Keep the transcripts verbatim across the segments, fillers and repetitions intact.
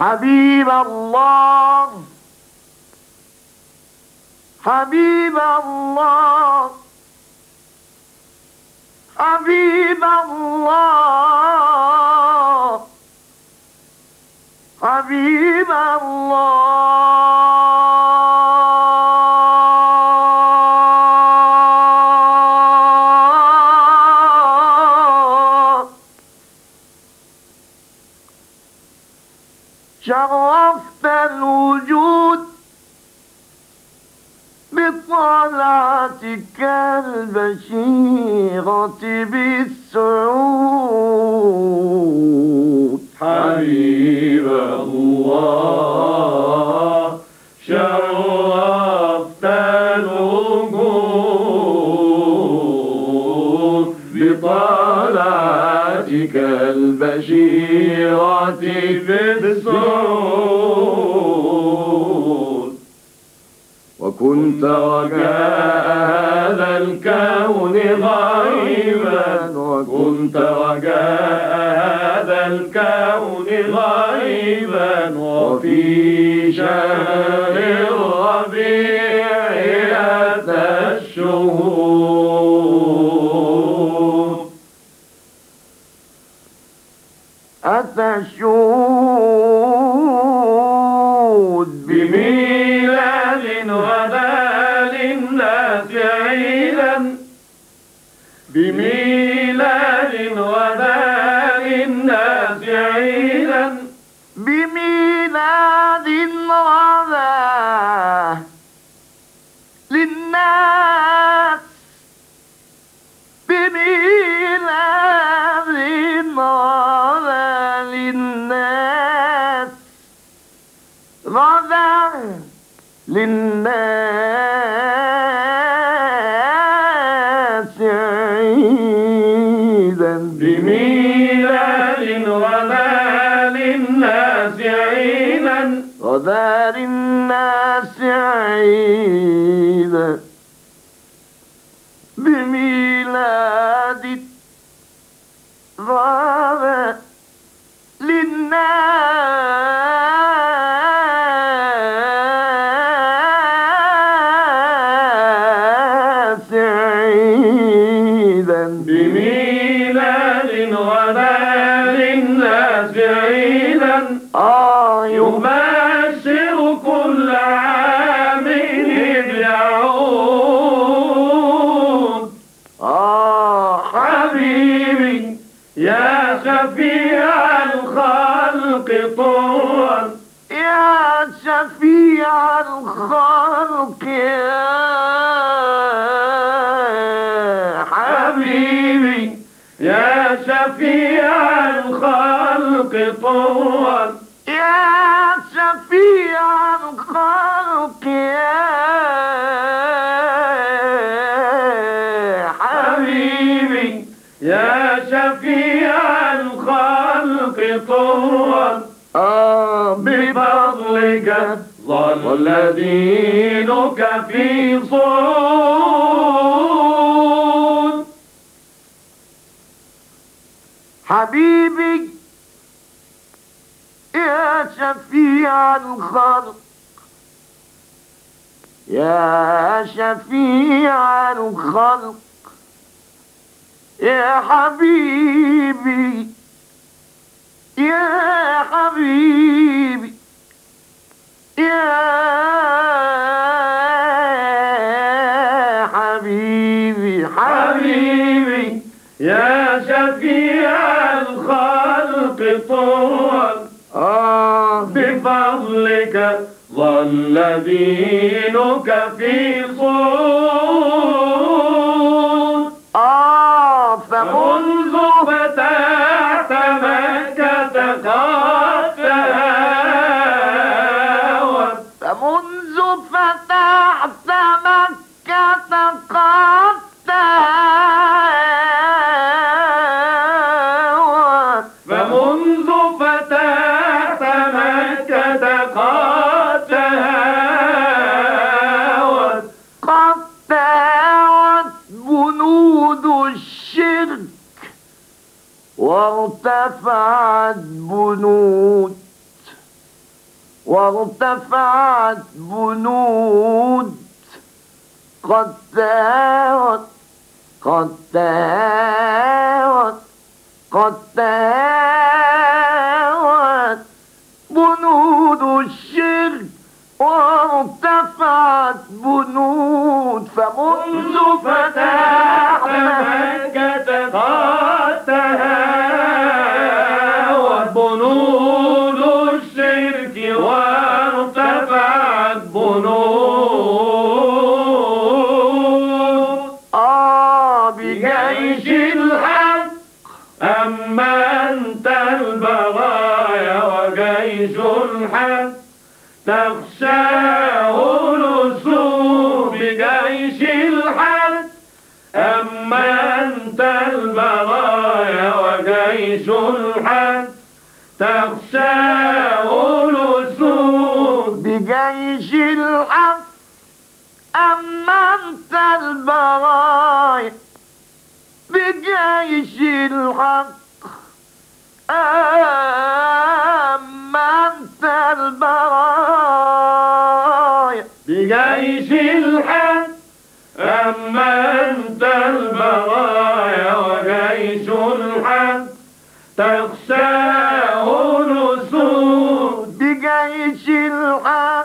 حبيب الله حبيب الله حبيب الله حبيب الله شرفت الوجود بطلعتك البشيرة بالسعود حبيب الله شرفت الوجود بطلعتك البشيرة بالسعود وكنت رجاء هذا الكون غيبا وكنت رجاء هذا الكون غيبا وفي شهر الربيع أتى الشهود أتى الشهود بميلاد غدا للناس عيدا بميلاد غدا للناس عيدا بميلاد غدا للناس بميلاد غدا للناس غدا للناس عيدا بميلاد غدا للناس عيدا غدا للناس عيدا بميلاد غدا للناس عيدا بميلاد غدا للناس عيدا آه يبشر كل عام يعود آه حبيبي يا شفيع الخلق طول يا شفيع الخلق يا حبيبي يا شفيع الخلق طول يا شفيع الخلق يا حبيبي يا شفيع الخلق طول آه بفضلك ظل دينك في صعود حبيبي يا شفيع الخلق يا شفيع الخلق يا حبيبي يا حبيبي يا حبيبي حبيبي يا شفيع الخلق طول آه بفضلك ظل دينك في صعود آه فمنذ منذ فتحت مكة قد تهاوت فمنذ فتحت مكة قد تهاوت فمنذ فتحت مكة قد تهاوت قد وارتفعت بنود قد تاوت قد تاوت قد تاوت بنود الشرك وارتفعت بنود فمنذ فتحت مكة قد تهاوت بنود الشرك وارتفعت بنود آه بجيش الحق أمنت البرايا وجيش الحق تخشاه الأسود بجيش الحق أمنت البرايا وجيش الحق تخشاه الأسود بجيش الحق أمنت البرايا بجيش الحق أمنت البرايا بجيش الحق أمنت البرايا وجيش الحق تخشاه الأسود بجيش الحق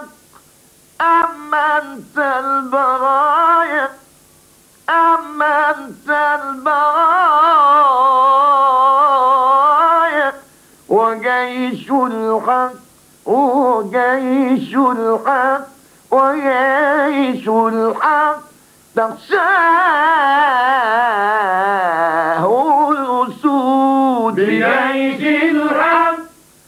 أمنت البرايا أمنت البرايا وجيش الحق وجيش الحق وجيش الحق تخشاه الأسود بجيش الحق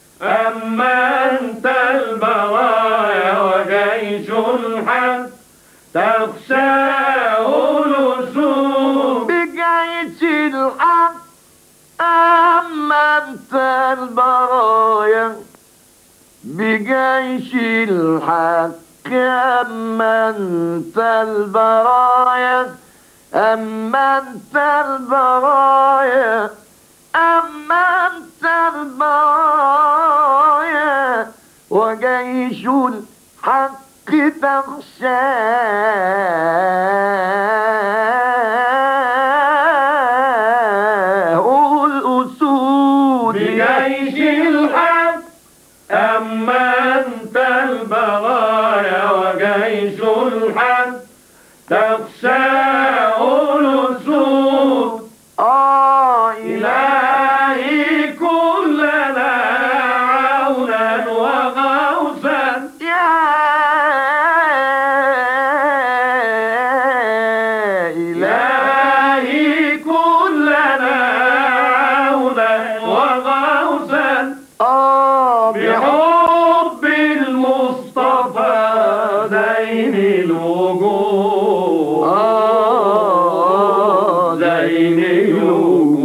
أمنت البرايا وجيش الحق تخشاه الأسود بجيش الحق أمنت البرايا بجيش الحق أمنت البرايا أمنت البرايا أمنت البرايا وجيش الحق تخشاه الأسود بجيش الحق أمنت البرايا وجيش الحق تخشاه الأسود آه إلهي كلنا عونا وغوثا يا إلهي كلنا عونا وغوثا آه بحب المصطفى زين الوجود آه زين الوجود